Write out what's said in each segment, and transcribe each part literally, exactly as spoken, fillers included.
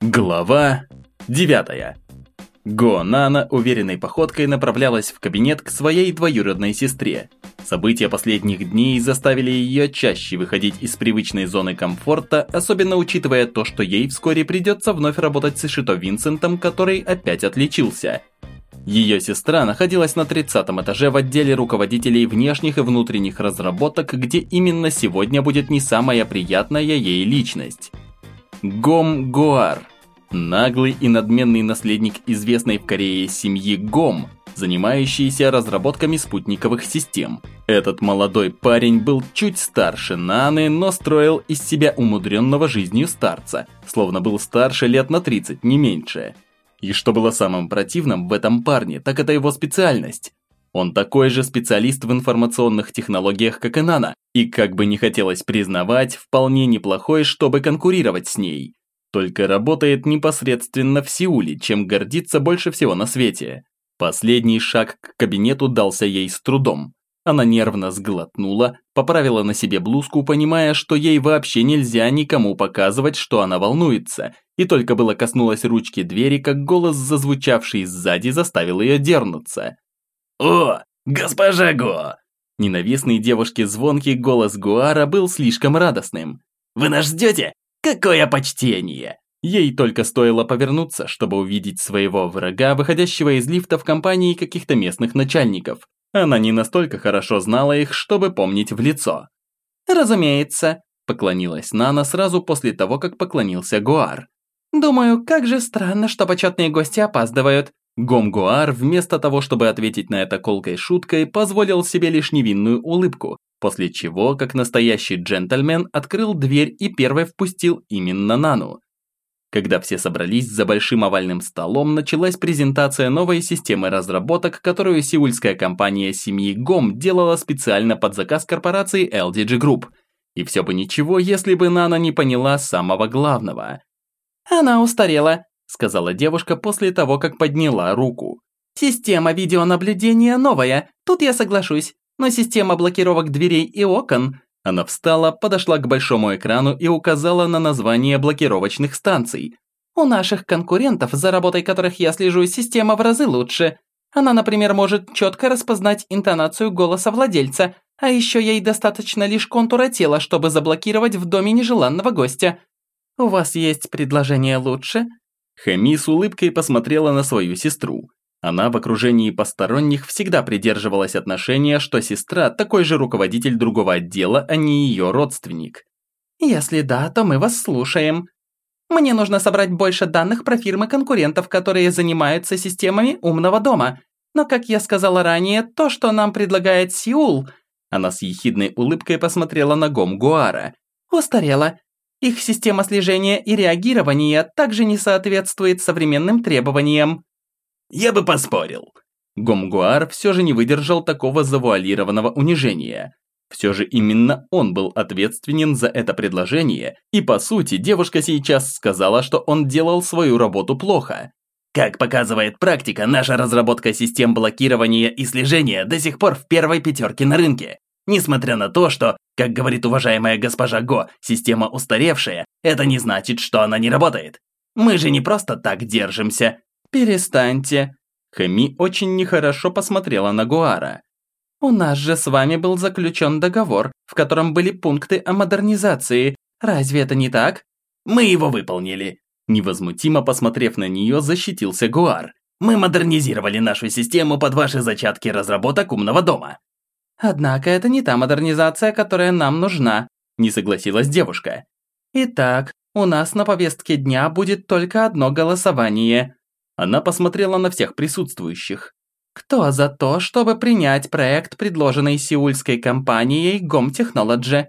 Глава девятая. Го Нана уверенной походкой направлялась в кабинет к своей двоюродной сестре. События последних дней заставили ее чаще выходить из привычной зоны комфорта, особенно учитывая то, что ей вскоре придется вновь работать с Ишито Винсентом, который опять отличился. Ее сестра находилась на тридцатом этаже в отделе руководителей внешних и внутренних разработок, где именно сегодня будет не самая приятная ей личность. Гом Гоар. Наглый и надменный наследник известной в Корее семьи Гом, занимающийся разработками спутниковых систем. Этот молодой парень был чуть старше Наны, но строил из себя умудренного жизнью старца, словно был старше лет на тридцать, не меньше. И что было самым противным в этом парне, так это его специальность. Он такой же специалист в информационных технологиях, как и Нана, и, как бы не хотелось признавать, вполне неплохой, чтобы конкурировать с ней. Только работает непосредственно в Сеуле, чем гордится больше всего на свете. Последний шаг к кабинету дался ей с трудом. Она нервно сглотнула, поправила на себе блузку, понимая, что ей вообще нельзя никому показывать, что она волнуется, и только было коснулась ручки двери, как голос, зазвучавший сзади, заставил ее дернуться. «О, госпожа Го!» Ненавистный девушке звонкий голос Гуара был слишком радостным. «Вы нас ждете? Какое почтение!» Ей только стоило повернуться, чтобы увидеть своего врага, выходящего из лифта в компании каких-то местных начальников. Она не настолько хорошо знала их, чтобы помнить в лицо. «Разумеется», – поклонилась Нана сразу после того, как поклонился Гуар. «Думаю, как же странно, что почетные гости опаздывают». Гом Гуар, вместо того, чтобы ответить на это колкой шуткой, позволил себе лишь невинную улыбку, после чего, как настоящий джентльмен, открыл дверь и первой впустил именно Нану. Когда все собрались за большим овальным столом, началась презентация новой системы разработок, которую сеульская компания семьи Гом делала специально под заказ корпорации эл ди джи Group. И все бы ничего, если бы Нана не поняла самого главного. «Она устарела», – сказала девушка после того, как подняла руку. «Система видеонаблюдения новая, тут я соглашусь, но система блокировок дверей и окон...» Она встала, подошла к большому экрану и указала на название блокировочных станций. «У наших конкурентов, за работой которых я слежу, система в разы лучше. Она, например, может четко распознать интонацию голоса владельца, а еще ей достаточно лишь контура тела, чтобы заблокировать в доме нежеланного гостя. У вас есть предложение лучше?» Хэми с улыбкой посмотрела на свою сестру. Она в окружении посторонних всегда придерживалась отношения, что сестра такой же руководитель другого отдела, а не ее родственник. «Если да, то мы вас слушаем. Мне нужно собрать больше данных про фирмы конкурентов, которые занимаются системами умного дома. Но, как я сказала ранее, то, что нам предлагает Сеул...» Она с ехидной улыбкой посмотрела на Гом Гуара. «Устарела. Их система слежения и реагирования также не соответствует современным требованиям». «Я бы поспорил». Гом Гуар все же не выдержал такого завуалированного унижения. Все же именно он был ответственен за это предложение, и по сути девушка сейчас сказала, что он делал свою работу плохо. «Как показывает практика, наша разработка систем блокирования и слежения до сих пор в первой пятерке на рынке. Несмотря на то, что, как говорит уважаемая госпожа Го, система устаревшая, это не значит, что она не работает. Мы же не просто так держимся». «Перестаньте». Хэми очень нехорошо посмотрела на Гуара. «У нас же с вами был заключен договор, в котором были пункты о модернизации. Разве это не так?» «Мы его выполнили». Невозмутимо посмотрев на нее, защитился Гуар. «Мы модернизировали нашу систему под ваши зачатки разработок умного дома». «Однако это не та модернизация, которая нам нужна», – не согласилась девушка. «Итак, у нас на повестке дня будет только одно голосование». Она посмотрела на всех присутствующих. «Кто за то, чтобы принять проект, предложенный сеульской компанией Гом Technology?»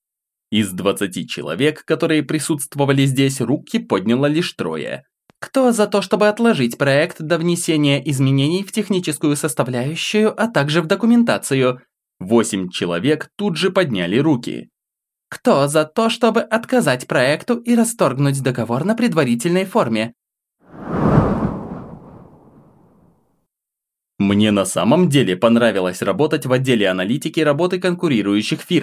Из двадцати человек, которые присутствовали здесь, руки подняло лишь трое. «Кто за то, чтобы отложить проект до внесения изменений в техническую составляющую, а также в документацию?» Восемь человек тут же подняли руки. «Кто за то, чтобы отказать проекту и расторгнуть договор на предварительной форме?» Мне на самом деле понравилось работать в отделе аналитики работы конкурирующих фирм.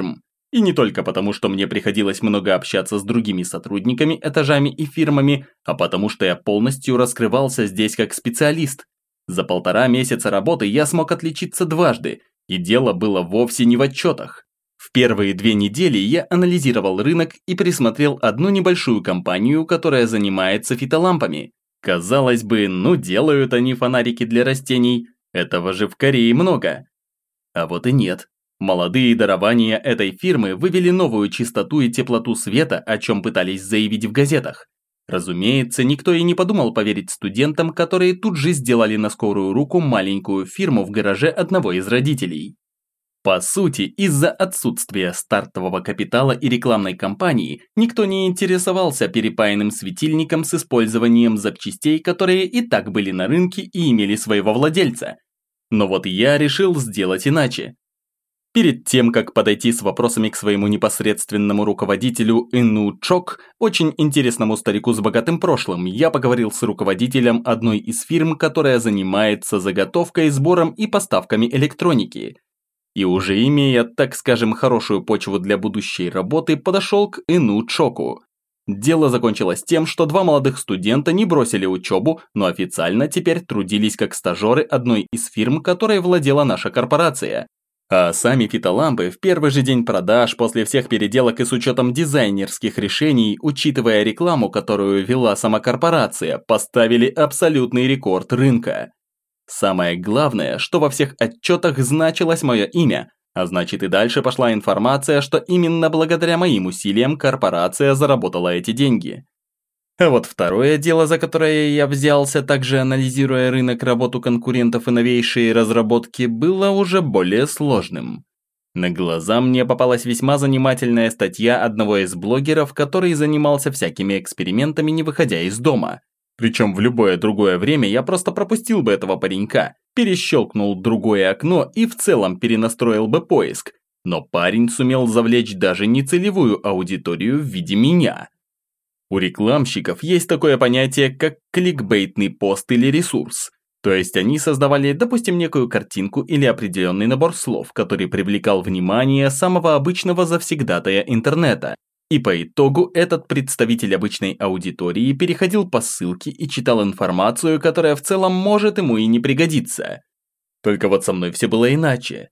И не только потому, что мне приходилось много общаться с другими сотрудниками, этажами и фирмами, а потому что я полностью раскрывался здесь как специалист. За полтора месяца работы я смог отличиться дважды, и дело было вовсе не в отчетах. В первые две недели я анализировал рынок и присмотрел одну небольшую компанию, которая занимается фитолампами. Казалось бы, ну делают они фонарики для растений, этого же в Корее много. А вот и нет. Молодые дарования этой фирмы вывели новую чистоту и теплоту света, о чем пытались заявить в газетах. Разумеется, никто и не подумал поверить студентам, которые тут же сделали на скорую руку маленькую фирму в гараже одного из родителей. По сути, из-за отсутствия стартового капитала и рекламной кампании, никто не интересовался перепаянным светильником с использованием запчастей, которые и так были на рынке и имели своего владельца. Но вот я решил сделать иначе. Перед тем, как подойти с вопросами к своему непосредственному руководителю Ину Чок, очень интересному старику с богатым прошлым, я поговорил с руководителем одной из фирм, которая занимается заготовкой, сбором и поставками электроники. И уже имея, так скажем, хорошую почву для будущей работы, подошел к Ину Чоку. Дело закончилось тем, что два молодых студента не бросили учебу, но официально теперь трудились как стажеры одной из фирм, которой владела наша корпорация. А сами фитолампы в первый же день продаж, после всех переделок и с учетом дизайнерских решений, учитывая рекламу, которую вела сама корпорация, поставили абсолютный рекорд рынка. Самое главное, что во всех отчетах значилось мое имя, а значит и дальше пошла информация, что именно благодаря моим усилиям корпорация заработала эти деньги. А вот второе дело, за которое я взялся, также анализируя рынок, работу конкурентов и новейшие разработки, было уже более сложным. На глаза мне попалась весьма занимательная статья одного из блогеров, который занимался всякими экспериментами, не выходя из дома. Причем в любое другое время я просто пропустил бы этого паренька, перещелкнул другое окно и в целом перенастроил бы поиск. Но парень сумел завлечь даже нецелевую аудиторию в виде меня. У рекламщиков есть такое понятие, как кликбейтный пост или ресурс. То есть они создавали, допустим, некую картинку или определенный набор слов, который привлекал внимание самого обычного завсегдатая интернета. И по итогу этот представитель обычной аудитории переходил по ссылке и читал информацию, которая в целом может ему и не пригодиться. Только вот со мной все было иначе.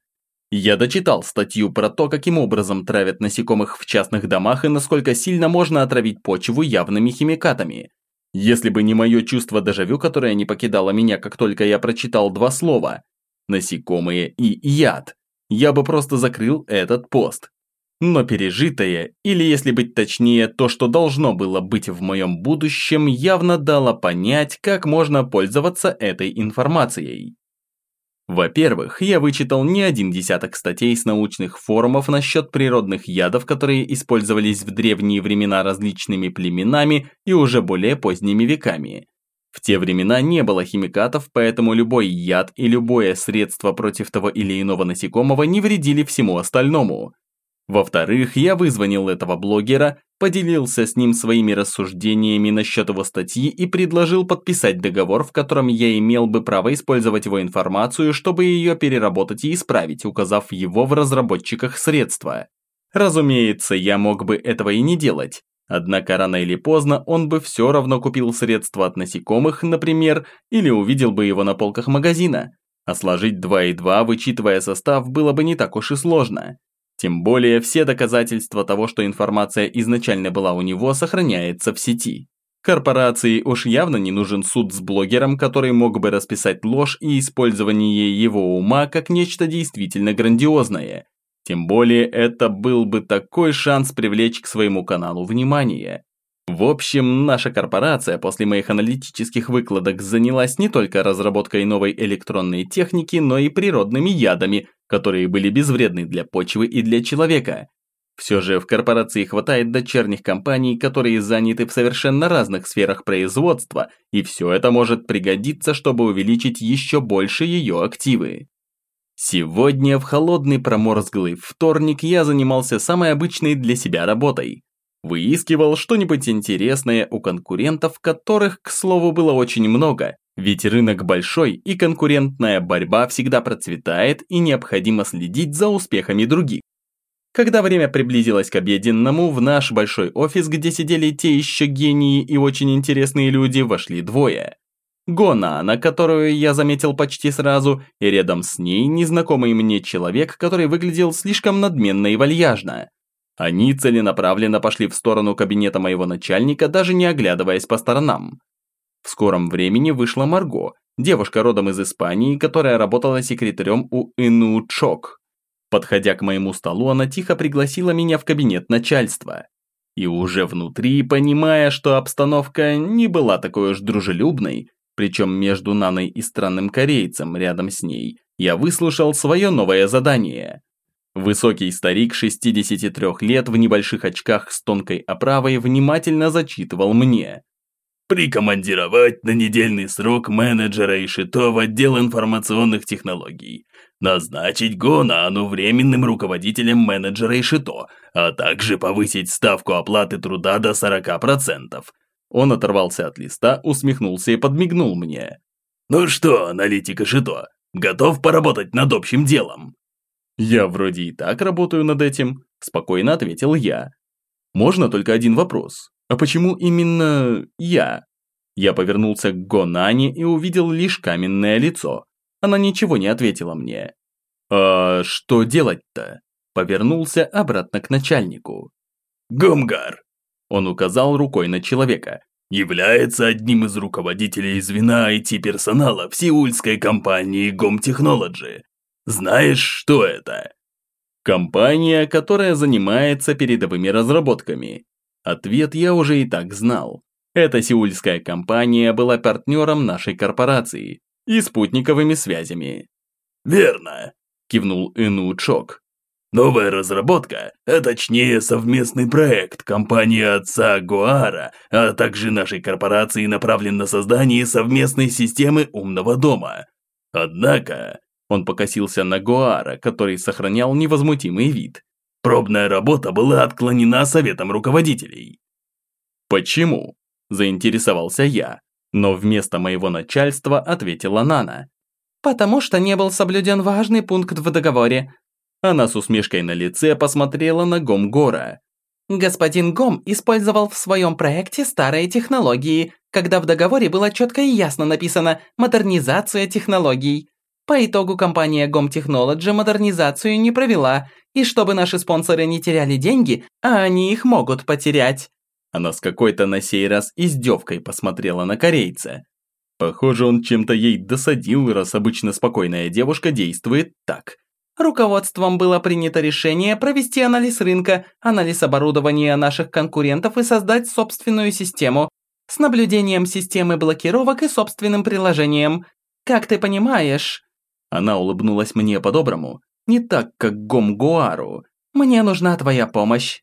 Я дочитал статью про то, каким образом травят насекомых в частных домах и насколько сильно можно отравить почву явными химикатами. Если бы не мое чувство дежавю, которое не покидало меня, как только я прочитал два слова «насекомые» и «яд», я бы просто закрыл этот пост. Но пережитое, или если быть точнее, то, что должно было быть в моем будущем, явно дало понять, как можно пользоваться этой информацией. Во-первых, я вычитал не один десяток статей с научных форумов насчет природных ядов, которые использовались в древние времена различными племенами и уже более поздними веками. В те времена не было химикатов, поэтому любой яд и любое средство против того или иного насекомого не вредили всему остальному. Во-вторых, я вызвонил этого блогера, поделился с ним своими рассуждениями насчет его статьи и предложил подписать договор, в котором я имел бы право использовать его информацию, чтобы ее переработать и исправить, указав его в разработчиках средства. Разумеется, я мог бы этого и не делать. Однако рано или поздно он бы все равно купил средства от насекомых, например, или увидел бы его на полках магазина. А сложить два и два, вычитывая состав, было бы не так уж и сложно. Тем более все доказательства того, что информация изначально была у него, сохраняется в сети. Корпорации уж явно не нужен суд с блогером, который мог бы расписать ложь и использование его ума как нечто действительно грандиозное. Тем более это был бы такой шанс привлечь к своему каналу внимание. В общем, наша корпорация после моих аналитических выкладок занялась не только разработкой новой электронной техники, но и природными ядами, которые были безвредны для почвы и для человека. Все же в корпорации хватает дочерних компаний, которые заняты в совершенно разных сферах производства, и все это может пригодиться, чтобы увеличить еще больше ее активы. Сегодня в холодный проморзглый вторник я занимался самой обычной для себя работой. Выискивал что-нибудь интересное у конкурентов, которых, к слову, было очень много, ведь рынок большой и конкурентная борьба всегда процветает и необходимо следить за успехами других. Когда время приблизилось к обеденному, в наш большой офис, где сидели те еще гении и очень интересные люди, вошли двое. Гонана, которую я заметил почти сразу, и рядом с ней незнакомый мне человек, который выглядел слишком надменно и вальяжно. Они целенаправленно пошли в сторону кабинета моего начальника, даже не оглядываясь по сторонам. В скором времени вышла Марго, девушка родом из Испании, которая работала секретарем у Ину Чок. Подходя к моему столу, она тихо пригласила меня в кабинет начальства. И уже внутри, понимая, что обстановка не была такой уж дружелюбной, причем между Наной и странным корейцем рядом с ней, я выслушал свое новое задание. Высокий старик шестидесяти трёх лет в небольших очках с тонкой оправой внимательно зачитывал мне. Прикомандировать на недельный срок менеджера Ишито в отдел информационных технологий. Назначить Гонану временным руководителем менеджера Ишито, а также повысить ставку оплаты труда до сорока процентов. Он оторвался от листа, усмехнулся и подмигнул мне. Ну что, аналитик Ишито, готов поработать над общим делом? Я вроде и так работаю над этим, спокойно ответил я. Можно только один вопрос. А почему именно я? Я повернулся к Гонане и увидел лишь каменное лицо. Она ничего не ответила мне. А что делать-то? Повернулся обратно к начальнику. Гомгар, он указал рукой на человека, является одним из руководителей звена ай ти-персонала в сеульской компании Гом Technology. Знаешь, что это? Компания, которая занимается передовыми разработками. Ответ я уже и так знал. Эта сеульская компания была партнером нашей корпорации и спутниковыми связями. Верно, кивнул Ину Чок. Новая разработка, а точнее совместный проект компании отца Гоара, а также нашей корпорации направлен на создание совместной системы умного дома. Однако, он покосился на Гоара, который сохранял невозмутимый вид. Пробная работа была отклонена советом руководителей. Почему? Заинтересовался я, но вместо моего начальства ответила Нана. Потому что не был соблюден важный пункт в договоре. Она с усмешкой на лице посмотрела на Гомгора. Господин Гом использовал в своем проекте старые технологии, когда в договоре было четко и ясно написано «модернизация технологий». По итогу компания Гом Technology модернизацию не провела, и чтобы наши спонсоры не теряли деньги, а они их могут потерять. Она с какой-то на сей раз издевкой посмотрела на корейца. Похоже, он чем-то ей досадил, раз обычно спокойная девушка действует так. Руководством было принято решение провести анализ рынка, анализ оборудования наших конкурентов и создать собственную систему с наблюдением системы блокировок и собственным приложением. Как ты понимаешь... Она улыбнулась мне по-доброму, не так, как Гомгуару. Мне нужна твоя помощь.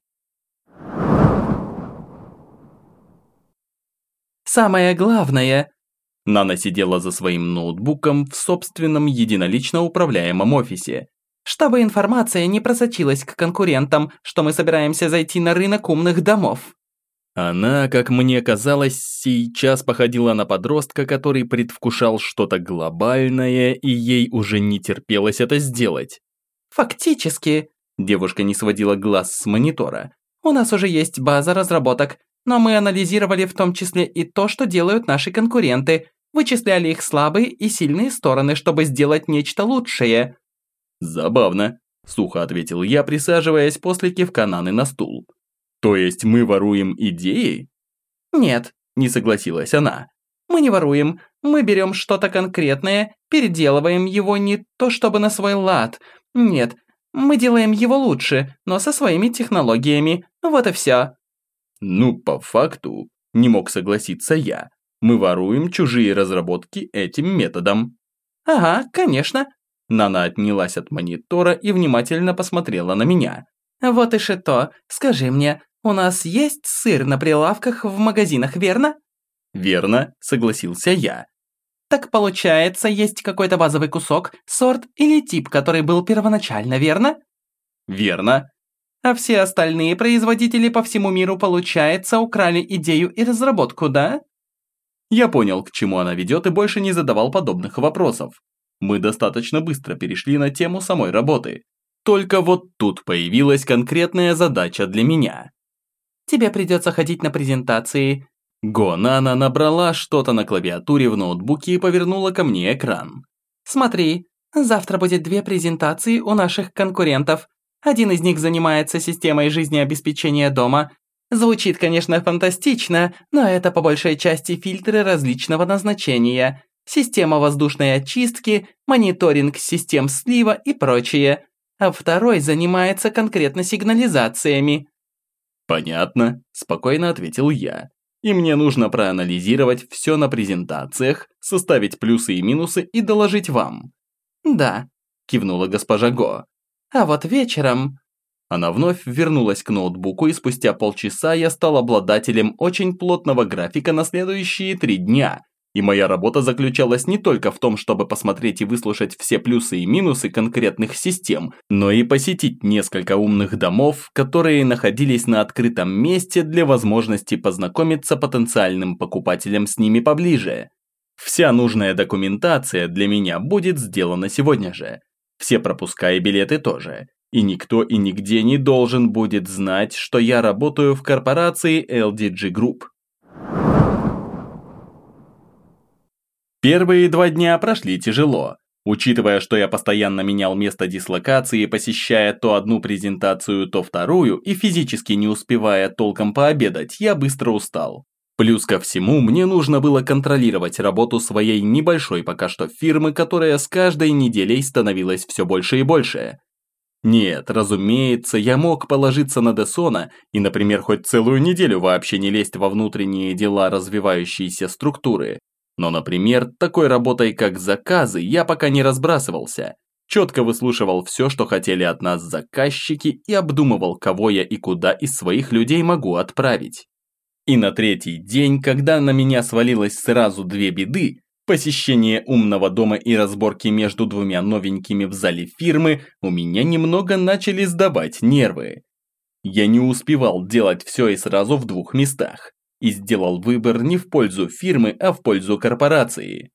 Самое главное... Нана сидела за своим ноутбуком в собственном единолично управляемом офисе. Чтобы информация не просочилась к конкурентам, что мы собираемся зайти на рынок умных домов. Она, как мне казалось, сейчас походила на подростка, который предвкушал что-то глобальное, и ей уже не терпелось это сделать. Фактически, девушка не сводила глаз с монитора. У нас уже есть база разработок, но мы анализировали в том числе и то, что делают наши конкуренты, вычисляли их слабые и сильные стороны, чтобы сделать нечто лучшее. Забавно, сухо ответил я, присаживаясь после кивка Наны на стул. То есть мы воруем идеи? Нет, не согласилась она. Мы не воруем, мы берем что-то конкретное, переделываем его не то чтобы на свой лад. Нет, мы делаем его лучше, но со своими технологиями, вот и все. Ну, по факту, не мог согласиться я. Мы воруем чужие разработки этим методом. Ага, конечно. Нана отнялась от монитора и внимательно посмотрела на меня. Вот и что, скажи мне, у нас есть сыр на прилавках в магазинах, верно? Верно, согласился я. Так получается, есть какой-то базовый кусок, сорт или тип, который был первоначально, верно? Верно. А все остальные производители по всему миру, получается, украли идею и разработку, да? Я понял, к чему она ведет, и больше не задавал подобных вопросов. Мы достаточно быстро перешли на тему самой работы. Только вот тут появилась конкретная задача для меня. Тебе придется ходить на презентации. Гонана набрала что-то на клавиатуре в ноутбуке и повернула ко мне экран. Смотри, завтра будет две презентации у наших конкурентов. Один из них занимается системой жизнеобеспечения дома. Звучит, конечно, фантастично, но это по большей части фильтры различного назначения, система воздушной очистки, мониторинг систем слива и прочее. А второй занимается конкретно сигнализациями. «Понятно», – спокойно ответил я. «И мне нужно проанализировать все на презентациях, составить плюсы и минусы и доложить вам». «Да», – кивнула госпожа Го. «А вот вечером...» Она вновь вернулась к ноутбуку, и спустя полчаса я стал обладателем очень плотного графика на следующие три дня. И моя работа заключалась не только в том, чтобы посмотреть и выслушать все плюсы и минусы конкретных систем, но и посетить несколько умных домов, которые находились на открытом месте для возможности познакомиться потенциальным покупателям с ними поближе. Вся нужная документация для меня будет сделана сегодня же. Все пропуска и билеты тоже. И никто и нигде не должен будет знать, что я работаю в корпорации эл ди джи Group. Первые два дня прошли тяжело. Учитывая, что я постоянно менял место дислокации, посещая то одну презентацию, то вторую, и физически не успевая толком пообедать, я быстро устал. Плюс ко всему, мне нужно было контролировать работу своей небольшой пока что фирмы, которая с каждой неделей становилась все больше и больше. Нет, разумеется, я мог положиться на Десона и, например, хоть целую неделю вообще не лезть во внутренние дела развивающейся структуры. Но, например, такой работой, как заказы, я пока не разбрасывался. Четко выслушивал все, что хотели от нас заказчики, и обдумывал, кого я и куда из своих людей могу отправить. И на третий день, когда на меня свалилось сразу две беды, посещение умного дома и разборки между двумя новенькими в зале фирмы, у меня немного начали сдавать нервы. Я не успевал делать все и сразу в двух местах. И сделал выбор не в пользу фирмы, а в пользу корпорации.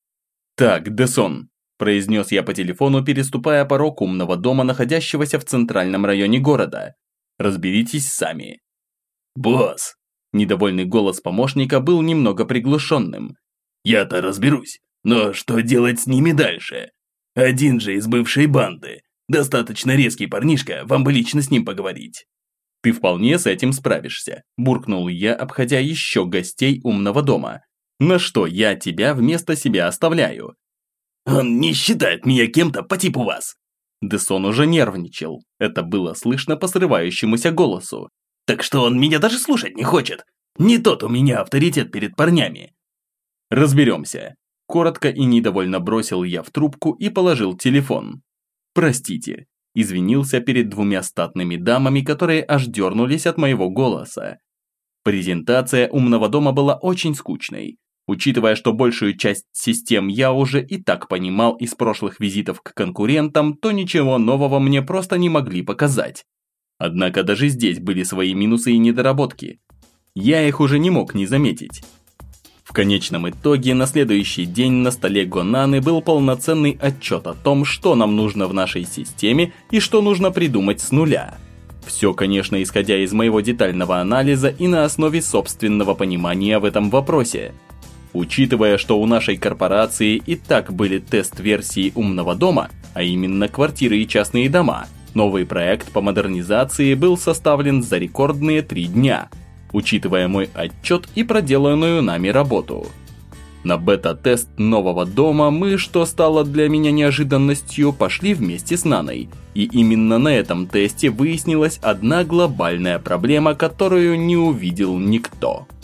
«Так, Десон», – произнес я по телефону, переступая порог умного дома, находящегося в центральном районе города. «Разберитесь сами». «Босс!» – недовольный голос помощника был немного приглушенным. «Я-то разберусь, но что делать с ними дальше? Один же из бывшей банды. Достаточно резкий парнишка, вам бы лично с ним поговорить». «Ты вполне с этим справишься», – буркнул я, обходя еще гостей умного дома. «На что я тебя вместо себя оставляю?» «Он не считает меня кем-то по типу вас». Десон уже нервничал. Это было слышно по срывающемуся голосу. «Так что он меня даже слушать не хочет. Не тот у меня авторитет перед парнями». «Разберемся». Коротко и недовольно бросил я в трубку и положил телефон. «Простите». Извинился перед двумя статными дамами, которые аж дернулись от моего голоса. Презентация умного дома была очень скучной. Учитывая, что большую часть систем я уже и так понимал из прошлых визитов к конкурентам, то ничего нового мне просто не могли показать. Однако даже здесь были свои минусы и недоработки. Я их уже не мог не заметить. В конечном итоге, на следующий день на столе Гонаны был полноценный отчет о том, что нам нужно в нашей системе и что нужно придумать с нуля. Все, конечно, исходя из моего детального анализа и на основе собственного понимания в этом вопросе. Учитывая, что у нашей корпорации и так были тест-версии умного дома, а именно квартиры и частные дома, новый проект по модернизации был составлен за рекордные три дня. Учитывая мой отчет и проделанную нами работу. На бета-тест нового дома мы, что стало для меня неожиданностью, пошли вместе с Наной. И именно на этом тесте выяснилась одна глобальная проблема, которую не увидел никто.